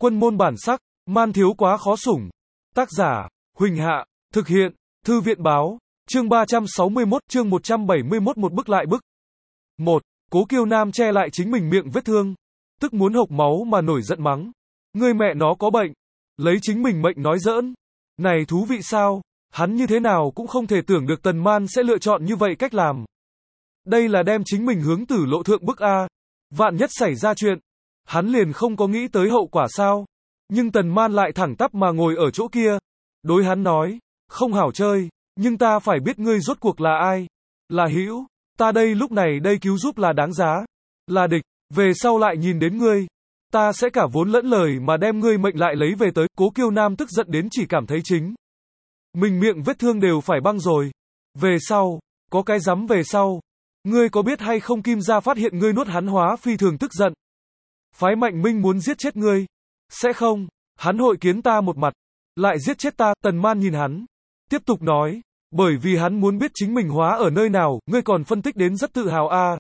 Quân môn bản sắc, man thiếu quá khó sủng. Tác giả, Huỳnh Hạ, thực hiện, Thư viện báo, chương 361, chương 171 một bức lại bức. 1. Cố Kiêu Nam che lại chính mình miệng vết thương, tức muốn hộc máu mà nổi giận mắng. Ngươi mẹ nó có bệnh, lấy chính mình mệnh nói giỡn. Này thú vị sao, hắn như thế nào cũng không thể tưởng được Tần Man sẽ lựa chọn như vậy cách làm. Đây là đem chính mình hướng tử lộ thượng bức A. Vạn nhất xảy ra chuyện, hắn liền không có nghĩ tới hậu quả sao. Nhưng Tần Man lại thẳng tắp mà ngồi ở chỗ kia. Đối hắn nói, không hảo chơi, nhưng ta phải biết ngươi rốt cuộc là ai. Là hữu, ta đây lúc này đây cứu giúp là đáng giá. Là địch, về sau lại nhìn đến ngươi, ta sẽ cả vốn lẫn lời mà đem ngươi mệnh lại lấy về tới. Cố Kiêu Nam tức giận đến chỉ cảm thấy chính mình miệng vết thương đều phải băng rồi. Về sau, có cái rắm về sau. Ngươi có biết hay không Kim gia phát hiện ngươi nuốt hắn hóa phi thường tức giận. Phái Mạnh Minh muốn giết chết ngươi. Sẽ không, hắn hội kiến ta một mặt, lại giết chết ta. Tần Man nhìn hắn, tiếp tục nói, bởi vì hắn muốn biết chính mình hóa ở nơi nào, ngươi còn phân tích đến rất tự hào a.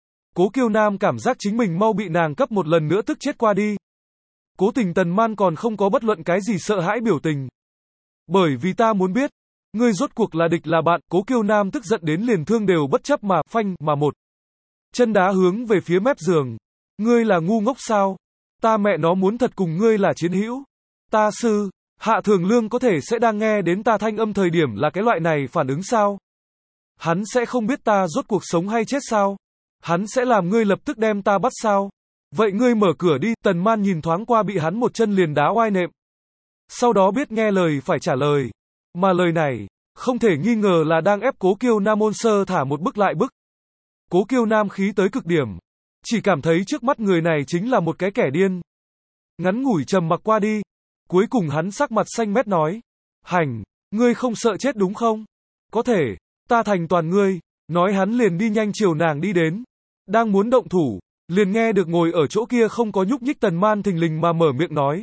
Cố Kiêu Nam cảm giác chính mình mau bị nàng cấp một lần nữa tức chết qua đi. Cố tình Tần Man còn không có bất luận cái gì sợ hãi biểu tình. Bởi vì ta muốn biết, ngươi rốt cuộc là địch là bạn. Cố Kiêu Nam tức giận đến liền thương đều bất chấp mà phanh mà một chân đá hướng về phía mép giường. Ngươi là ngu ngốc sao? Ta mẹ nó muốn thật cùng ngươi là chiến hữu. Ta sư, Hạ Thường Lương có thể sẽ đang nghe đến ta thanh âm thời điểm là cái loại này phản ứng sao? Hắn sẽ không biết ta rốt cuộc sống hay chết sao? Hắn sẽ làm ngươi lập tức đem ta bắt sao? Vậy ngươi mở cửa đi. Tần Man nhìn thoáng qua bị hắn một chân liền đá oai nệm. Sau đó biết nghe lời phải trả lời. Mà lời này, không thể nghi ngờ là đang ép Cố Kiêu Nam ôn sơ thả một bức lại bức. Cố Kiêu Nam khí tới cực điểm. Chỉ cảm thấy trước mắt người này chính là một cái kẻ điên. Ngắn ngủi trầm mặc qua đi. Cuối cùng hắn sắc mặt xanh mét nói. Hành, ngươi không sợ chết đúng không? Có thể, ta thành toàn ngươi. Nói hắn liền đi nhanh chiều nàng đi đến. Đang muốn động thủ, liền nghe được ngồi ở chỗ kia không có nhúc nhích Tần Man thình lình mà mở miệng nói.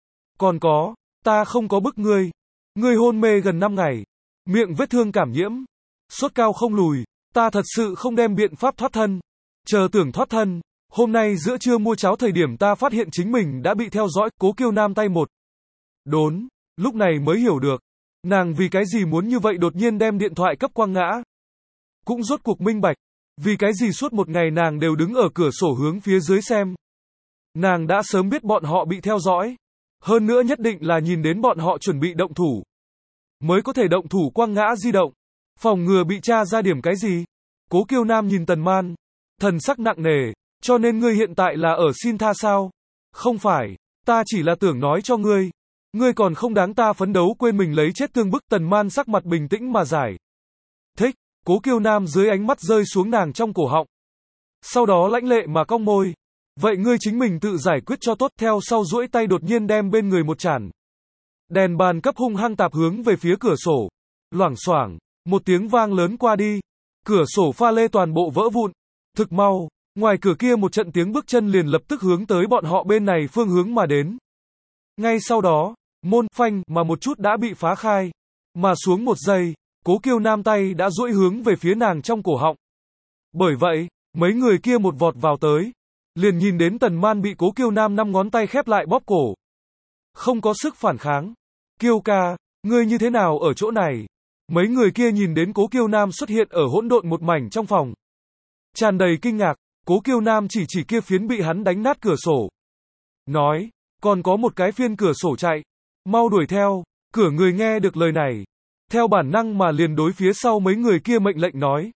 Còn có, ta không có bức ngươi. Ngươi hôn mê gần 5 ngày. Miệng vết thương cảm nhiễm. Sốt cao không lùi. Ta thật sự không đem biện pháp thoát thân. Chờ tưởng thoát thân. Hôm nay giữa trưa mua cháo thời điểm ta phát hiện chính mình đã bị theo dõi. Cố Kiêu Nam tay một đốn. Lúc này mới hiểu được. Nàng vì cái gì muốn như vậy đột nhiên đem điện thoại cấp quăng ngã. Cũng rốt cuộc minh bạch. Vì cái gì suốt một ngày nàng đều đứng ở cửa sổ hướng phía dưới xem. Nàng đã sớm biết bọn họ bị theo dõi. Hơn nữa nhất định là nhìn đến bọn họ chuẩn bị động thủ. Mới có thể động thủ quăng ngã di động. Phòng ngừa bị tra ra điểm cái gì. Cố Kiêu Nam nhìn Tần Man. Thần sắc nặng nề. Cho nên ngươi hiện tại là ở xin tha sao? Không phải. Ta chỉ là tưởng nói cho ngươi. Ngươi còn không đáng ta phấn đấu quên mình lấy chết tương bức. Tần Man sắc mặt bình tĩnh mà giải thích. Cố Kiêu Nam dưới ánh mắt rơi xuống nàng trong cổ họng. Sau đó lãnh lệ mà cong môi. Vậy ngươi chính mình tự giải quyết cho tốt. Theo sau duỗi tay đột nhiên đem bên người một chản đèn bàn cấp hung hăng tạp hướng về phía cửa sổ. Loảng xoảng, một tiếng vang lớn qua đi. Cửa sổ pha lê toàn bộ vỡ vụn. Thực mau, ngoài cửa kia một trận tiếng bước chân liền lập tức hướng tới bọn họ bên này phương hướng mà đến. Ngay sau đó, môn phanh mà một chút đã bị phá khai. Mà xuống một giây, Cố Kiêu Nam tay đã duỗi hướng về phía nàng trong cổ họng. Bởi vậy, mấy người kia một vọt vào tới. Liền nhìn đến Tần Man bị Cố Kiêu Nam 5 ngón tay khép lại bóp cổ. Không có sức phản kháng. Kiêu ca, ngươi như thế nào ở chỗ này? Mấy người kia nhìn đến Cố Kiêu Nam xuất hiện ở hỗn độn một mảnh trong phòng. Tràn đầy kinh ngạc, Cố Kiêu Nam chỉ kia phiến bị hắn đánh nát cửa sổ. Nói, còn có một cái phiên cửa sổ chạy. Mau đuổi theo. Cửa người nghe được lời này. Theo bản năng mà liền đối phía sau mấy người kia mệnh lệnh nói.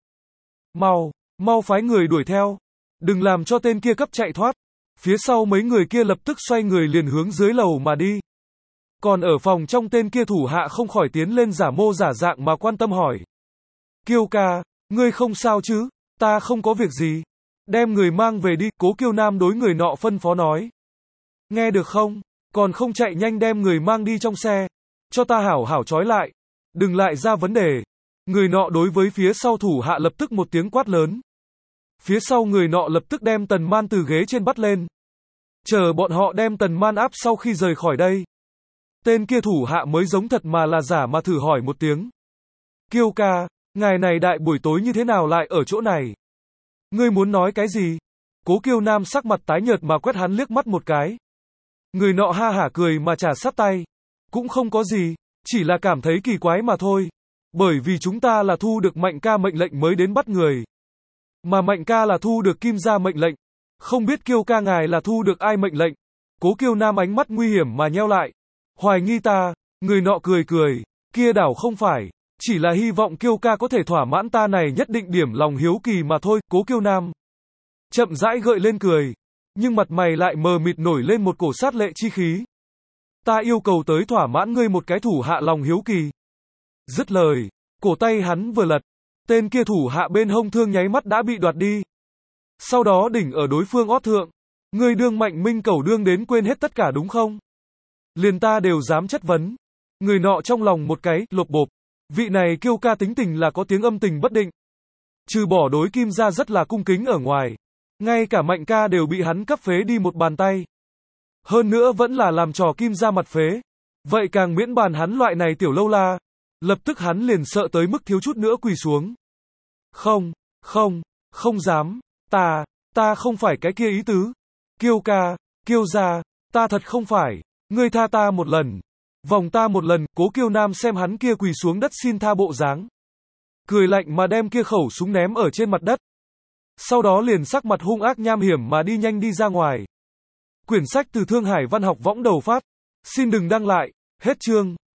Mau phái người đuổi theo. Đừng làm cho tên kia cấp chạy thoát. Phía sau mấy người kia lập tức xoay người liền hướng dưới lầu mà đi. Còn ở phòng trong tên kia thủ hạ không khỏi tiến lên giả mô giả dạng mà quan tâm hỏi. Kiêu ca, ngươi không sao chứ? Ta không có việc gì. Đem người mang về đi. Cố Kiêu Nam đối người nọ phân phó nói. Nghe được không? Còn không chạy nhanh đem người mang đi trong xe. Cho ta hảo hảo trói lại. Đừng lại ra vấn đề. Người nọ đối với phía sau thủ hạ lập tức một tiếng quát lớn. Phía sau người nọ lập tức đem Tần Man từ ghế trên bắt lên. Chờ bọn họ đem Tần Man áp sau khi rời khỏi đây. Tên kia thủ hạ mới giống thật mà là giả mà thử hỏi một tiếng. Kiêu ca, ngài này đại buổi tối như thế nào lại ở chỗ này? Ngươi muốn nói cái gì? Cố Kiêu Nam sắc mặt tái nhợt mà quét hắn liếc mắt một cái. Người nọ ha hả cười mà chà sát tay. Cũng không có gì, chỉ là cảm thấy kỳ quái mà thôi. Bởi vì chúng ta là thu được Mạnh ca mệnh lệnh mới đến bắt người. Mà Mạnh ca là thu được Kim gia mệnh lệnh. Không biết Kiêu ca ngài là thu được ai mệnh lệnh. Cố Kiêu Nam ánh mắt nguy hiểm mà nheo lại. Hoài nghi ta, người nọ cười cười. Kia đảo không phải. Chỉ là hy vọng Kiêu ca có thể thỏa mãn ta này nhất định điểm lòng hiếu kỳ mà thôi. Cố Kiêu Nam chậm rãi gợi lên cười. Nhưng mặt mày lại mờ mịt nổi lên một cổ sát lệ chi khí. Ta yêu cầu tới thỏa mãn ngươi một cái thủ hạ lòng hiếu kỳ. Dứt lời, cổ tay hắn vừa lật. Tên kia thủ hạ bên hông thương nháy mắt đã bị đoạt đi. Sau đó đỉnh ở đối phương ót thượng. Ngươi đương Mạnh Minh Cẩu đương đến quên hết tất cả đúng không? Liền ta đều dám chất vấn. Người nọ trong lòng một cái, lộp bộp. Vị này Kiêu ca tính tình là có tiếng âm tình bất định. Trừ bỏ đối Kim gia rất là cung kính ở ngoài. Ngay cả Mạnh ca đều bị hắn cấp phế đi một bàn tay. Hơn nữa vẫn là làm trò Kim gia mặt phế. Vậy càng miễn bàn hắn loại này tiểu lâu la. Lập tức hắn liền sợ tới mức thiếu chút nữa quỳ xuống. Không dám. Ta không phải cái kia ý tứ. Kiêu ca, Kiêu gia, ta thật không phải. Ngươi tha ta một lần. Vòng ta một lần. Cố Kiêu Nam xem hắn kia quỳ xuống đất xin tha bộ dáng. Cười lạnh mà đem kia khẩu súng ném ở trên mặt đất. Sau đó liền sắc mặt hung ác nham hiểm mà đi nhanh đi ra ngoài. Quyển sách từ Thương Hải Văn học võng đầu phát. Xin đừng đăng lại. Hết chương.